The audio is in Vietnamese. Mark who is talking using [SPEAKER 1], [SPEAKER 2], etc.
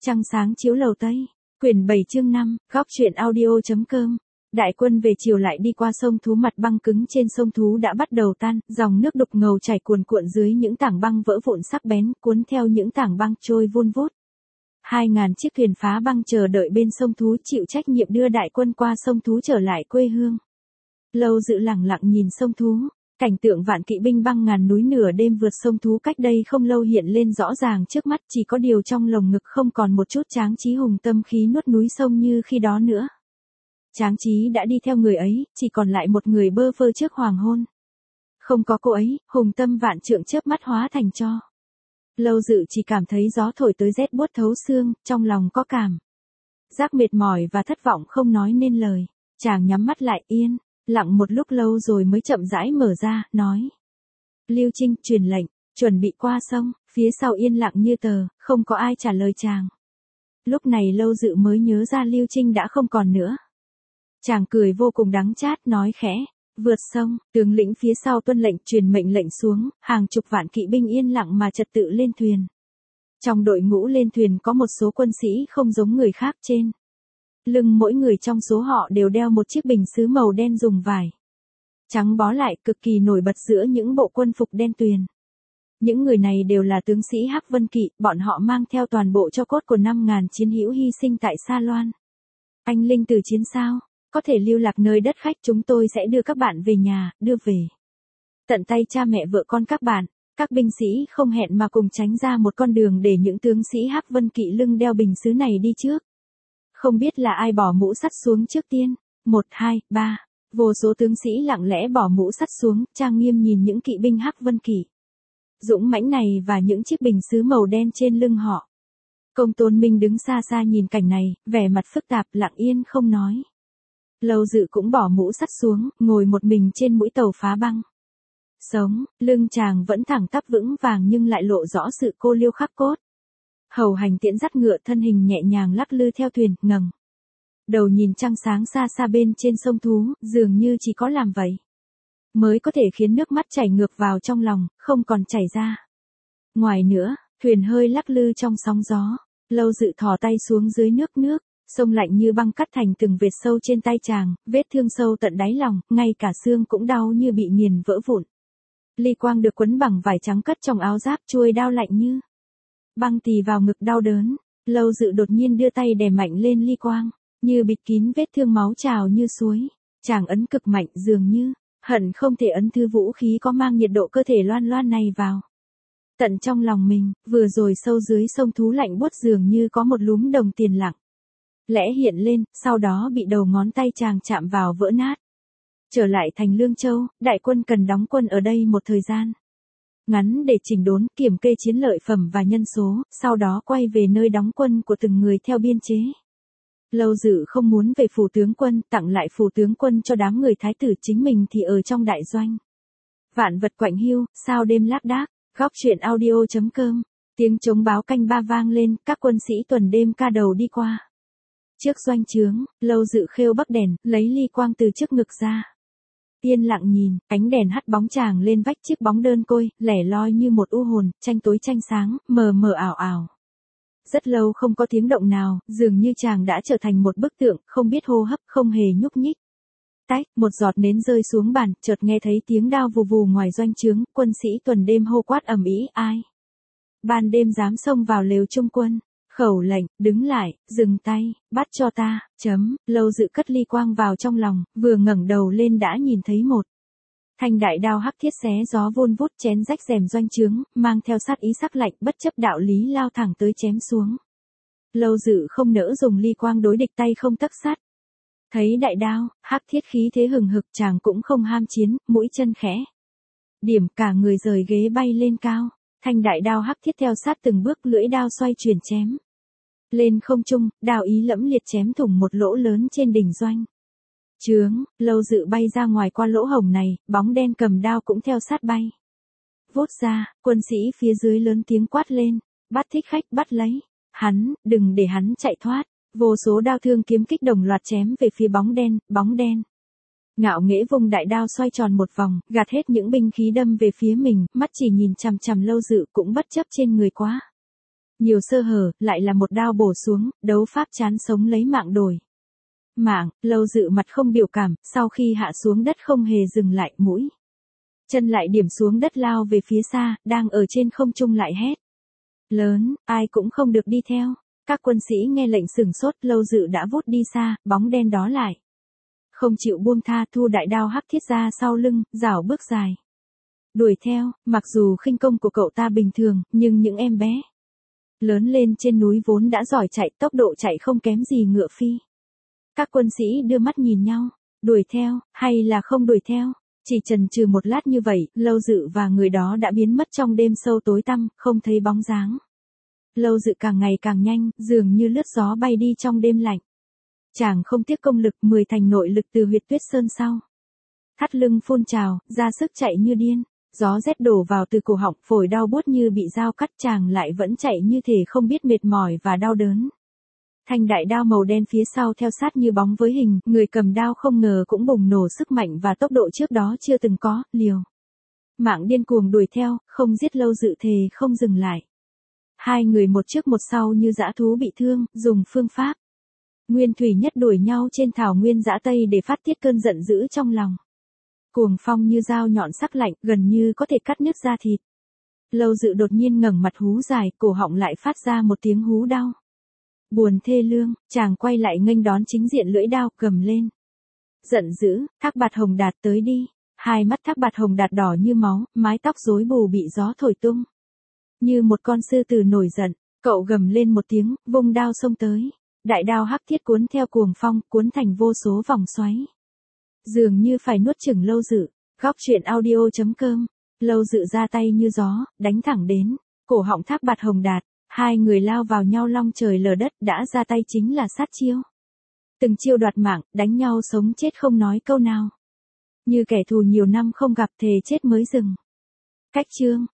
[SPEAKER 1] Trăng sáng chiếu lầu Tây, quyển 7 chương 5, góc truyện audio.com. Đại quân về chiều lại đi qua sông Thú, mặt băng cứng trên sông Thú đã bắt đầu tan, dòng nước đục ngầu chảy cuồn cuộn dưới những tảng băng vỡ vụn sắc bén, cuốn theo những tảng băng trôi vun vút. 2.000 chiếc thuyền phá băng chờ đợi bên sông Thú, chịu trách nhiệm đưa đại quân qua sông Thú trở lại quê hương. Lâu Dự lặng lặng nhìn sông Thú, cảnh tượng vạn kỵ binh băng ngàn núi nửa đêm vượt sông Thú cách đây không lâu hiện lên rõ ràng trước mắt, chỉ có điều trong lồng ngực không còn một chút Tráng Trí hùng tâm khí nuốt núi sông như khi đó nữa. Tráng Trí đã đi theo người ấy, chỉ còn lại một người bơ phơ trước hoàng hôn. Không có cô ấy, hùng tâm vạn trượng chớp mắt hóa thành tro. Lâu Dự chỉ cảm thấy gió thổi tới rét buốt thấu xương, trong lòng có cảm giác mệt mỏi và thất vọng không nói nên lời. Chàng nhắm mắt lại yên lặng một lúc lâu rồi mới chậm rãi mở ra, nói: Lưu Trinh, truyền lệnh, chuẩn bị qua sông. Phía sau yên lặng như tờ, không có ai trả lời chàng. Lúc này Lâu Dự mới nhớ ra Lưu Trinh đã không còn nữa. Chàng cười vô cùng đắng chát, nói khẽ: Vượt sông. Tướng lĩnh phía sau tuân lệnh, truyền mệnh lệnh xuống, hàng chục vạn kỵ binh yên lặng mà trật tự lên thuyền. Trong đội ngũ lên thuyền có một số quân sĩ không giống người khác, trên lưng mỗi người trong số họ đều đeo một chiếc bình sứ màu đen dùng vải trắng bó lại, cực kỳ nổi bật giữa những bộ quân phục đen tuyền. Những người này đều là tướng sĩ Hắc Vân Kỵ, bọn họ mang theo toàn bộ tro cốt của 5.000 chiến hữu hy sinh tại Sa Loan. Anh linh từ chiến sao? Có thể lưu lạc nơi đất khách, chúng tôi sẽ đưa các bạn về nhà, đưa về tận tay cha mẹ vợ con các bạn. Các binh sĩ không hẹn mà cùng tránh ra một con đường để những tướng sĩ Hắc Vân Kỵ lưng đeo bình sứ này đi trước. Không biết là ai bỏ mũ sắt xuống trước tiên. 1, 2, 3. Vô số tướng sĩ lặng lẽ bỏ mũ sắt xuống, trang nghiêm nhìn những kỵ binh Hắc Vân Kỵ dũng mãnh này và những chiếc bình sứ màu đen trên lưng họ. Công Tôn Minh đứng xa xa nhìn cảnh này, vẻ mặt phức tạp, lặng yên không nói. Lâu Dự cũng bỏ mũ sắt xuống, ngồi một mình trên mũi tàu phá băng. Sống, lưng chàng vẫn thẳng tắp vững vàng nhưng lại lộ rõ sự cô liêu khắc cốt. Hầu hành tiễn dắt ngựa, thân hình nhẹ nhàng lắc lư theo thuyền, ngẩng đầu nhìn trăng sáng xa xa bên trên sông Thú, dường như chỉ có làm vậy mới có thể khiến nước mắt chảy ngược vào trong lòng, không còn chảy ra ngoài nữa. Thuyền hơi lắc lư trong sóng gió. Lâu Dự thò tay xuống dưới nước, sông lạnh như băng cắt thành từng vệt sâu trên tay chàng, vết thương sâu tận đáy lòng, ngay cả xương cũng đau như bị nghiền vỡ vụn. Ly quang được quấn bằng vải trắng cất trong áo giáp, chuôi đao lạnh như băng tì vào ngực đau đớn. Lâu Dự đột nhiên đưa tay đè mạnh lên ly quang, như bịt kín vết thương, máu trào như suối. Chàng ấn cực mạnh, dường như hận không thể ấn thứ vũ khí có mang nhiệt độ cơ thể loan loan này vào tận trong lòng mình. Vừa rồi sâu dưới sông Thú lạnh buốt, dường như có một lúm đồng tiền lặng lẽ hiện lên, sau đó bị đầu ngón tay chàng chạm vào vỡ nát. Trở lại thành Lương Châu, đại quân cần đóng quân ở đây một thời gian ngắn để chỉnh đốn, kiểm kê chiến lợi phẩm và nhân số, sau đó quay về nơi đóng quân của từng người theo biên chế. Lâu Dự không muốn về phủ tướng quân, tặng lại phủ tướng quân cho đám người thái tử, chính mình thì ở trong đại doanh. Vạn vật quạnh hiu, sao đêm lác đác. Góc truyện audio.com. Tiếng trống báo canh ba vang lên, các quân sĩ tuần đêm ca đầu đi qua. Trước doanh trướng, Lâu Dự khêu bắc đèn, lấy ly quang từ trước ngực ra. Yên lặng nhìn, ánh đèn hắt bóng chàng lên vách, chiếc bóng đơn côi, lẻ loi như một u hồn, tranh tối tranh sáng, mờ mờ ảo ảo. Rất lâu không có tiếng động nào, dường như chàng đã trở thành một bức tượng, không biết hô hấp, không hề nhúc nhích. Tách, một giọt nến rơi xuống bàn, chợt nghe thấy tiếng đao vù vù ngoài doanh trướng, quân sĩ tuần đêm hô quát ầm ĩ: Ai ban đêm dám xông vào lều trung quân? Khẩu lệnh, đứng lại, dừng tay, bắt cho ta. Lâu Dự cất ly quang vào trong lòng, vừa ngẩng đầu lên đã nhìn thấy một thanh đại đao hắc thiết xé gió vun vút, chén rách rèm doanh trướng, mang theo sát ý sắc lạnh, bất chấp đạo lý lao thẳng tới chém xuống. Lâu Dự không nỡ dùng ly quang đối địch, tay không tấc sắt. Thấy đại đao hắc thiết khí thế hừng hực, chàng cũng không ham chiến, mũi chân khẽ điểm, cả người rời ghế bay lên cao. Thanh đại đao hắc thiết theo sát từng bước, lưỡi đao xoay chuyển chém lên không trung, đao ý lẫm liệt chém thủng một lỗ lớn trên đỉnh doanh trướng. Lâu Dự bay ra ngoài qua lỗ hổng này, bóng đen cầm đao cũng theo sát bay vút ra. Quân sĩ phía dưới lớn tiếng quát lên: Bắt thích khách, bắt lấy hắn, đừng để hắn chạy thoát. Vô số đao thương kiếm kích đồng loạt chém về phía bóng đen. Ngạo nghễ vùng đại đao xoay tròn một vòng, gạt hết những binh khí đâm về phía mình, mắt chỉ nhìn chằm chằm Lâu Dự, cũng bất chấp trên người quá Nhiều sơ hở, lại là một đao bổ xuống, đấu pháp chán sống lấy mạng đổi mạng. Lâu Dự mặt không biểu cảm, sau khi hạ xuống đất không hề dừng lại, mũi chân lại điểm xuống đất lao về phía xa, đang ở trên không trung lại hét lớn, ai cũng không được đi theo. Các quân sĩ nghe lệnh sửng sốt, Lâu Dự đã vút đi xa, bóng đen đó lại không chịu buông tha, thu đại đao hắc thiết ra sau lưng, rảo bước dài đuổi theo. Mặc dù khinh công của cậu ta bình thường, nhưng những em bé lớn lên trên núi vốn đã giỏi chạy, tốc độ chạy không kém gì ngựa phi. Các quân sĩ đưa mắt nhìn nhau, đuổi theo, hay là không đuổi theo? Chỉ chần chừ một lát như vậy, Lâu Dự và người đó đã biến mất trong đêm sâu tối tăm, không thấy bóng dáng. Lâu Dự càng ngày càng nhanh, dường như lướt gió bay đi trong đêm lạnh. Chàng không tiếc công lực 10 thành nội lực từ huyệt Tuyết Sơn sau. Thắt lưng phun trào, ra sức chạy như điên. Gió rét đổ vào từ cổ họng, phổi đau buốt như bị dao cắt, chàng lại vẫn chạy như thể không biết mệt mỏi và đau đớn. Thanh đại đao màu đen phía sau theo sát như bóng với hình, người cầm đao không ngờ cũng bùng nổ sức mạnh và tốc độ trước đó chưa từng có, liều mạng điên cuồng đuổi theo, không giết Lâu Dự thề không dừng lại. Hai người một trước một sau như dã thú bị thương, dùng phương pháp nguyên thủy nhất đuổi nhau trên thảo nguyên dã Tây để phát tiết cơn giận dữ trong lòng. Cuồng phong như dao nhọn sắc lạnh, gần như có thể cắt nứt da thịt. Lâu Dự đột nhiên ngẩng mặt hú dài, cổ họng lại phát ra một tiếng hú đau buồn thê lương. Chàng quay lại nghênh đón chính diện, lưỡi đao cầm lên, giận dữ. Thác Bạt Hồng Đạt tới đi. Hai mắt Thác Bạt Hồng Đạt đỏ như máu, mái tóc rối bù bị gió thổi tung như một con sư tử nổi giận. Cậu gầm lên một tiếng, vung đao xông tới. Đại đao hắc thiết cuốn theo cuồng phong, cuốn thành vô số vòng xoáy, dường như phải nuốt chửng Lâu Dự. Góc truyện audio.com. Lâu Dự ra tay như gió, đánh thẳng đến cổ họng Thác Bạt Hồng Đạt. Hai người lao vào nhau long trời lở đất, đã ra tay chính là sát chiêu. Từng chiêu đoạt mạng, đánh nhau sống chết không nói câu nào. Như kẻ thù nhiều năm không gặp, thề chết mới dừng. Cách chương.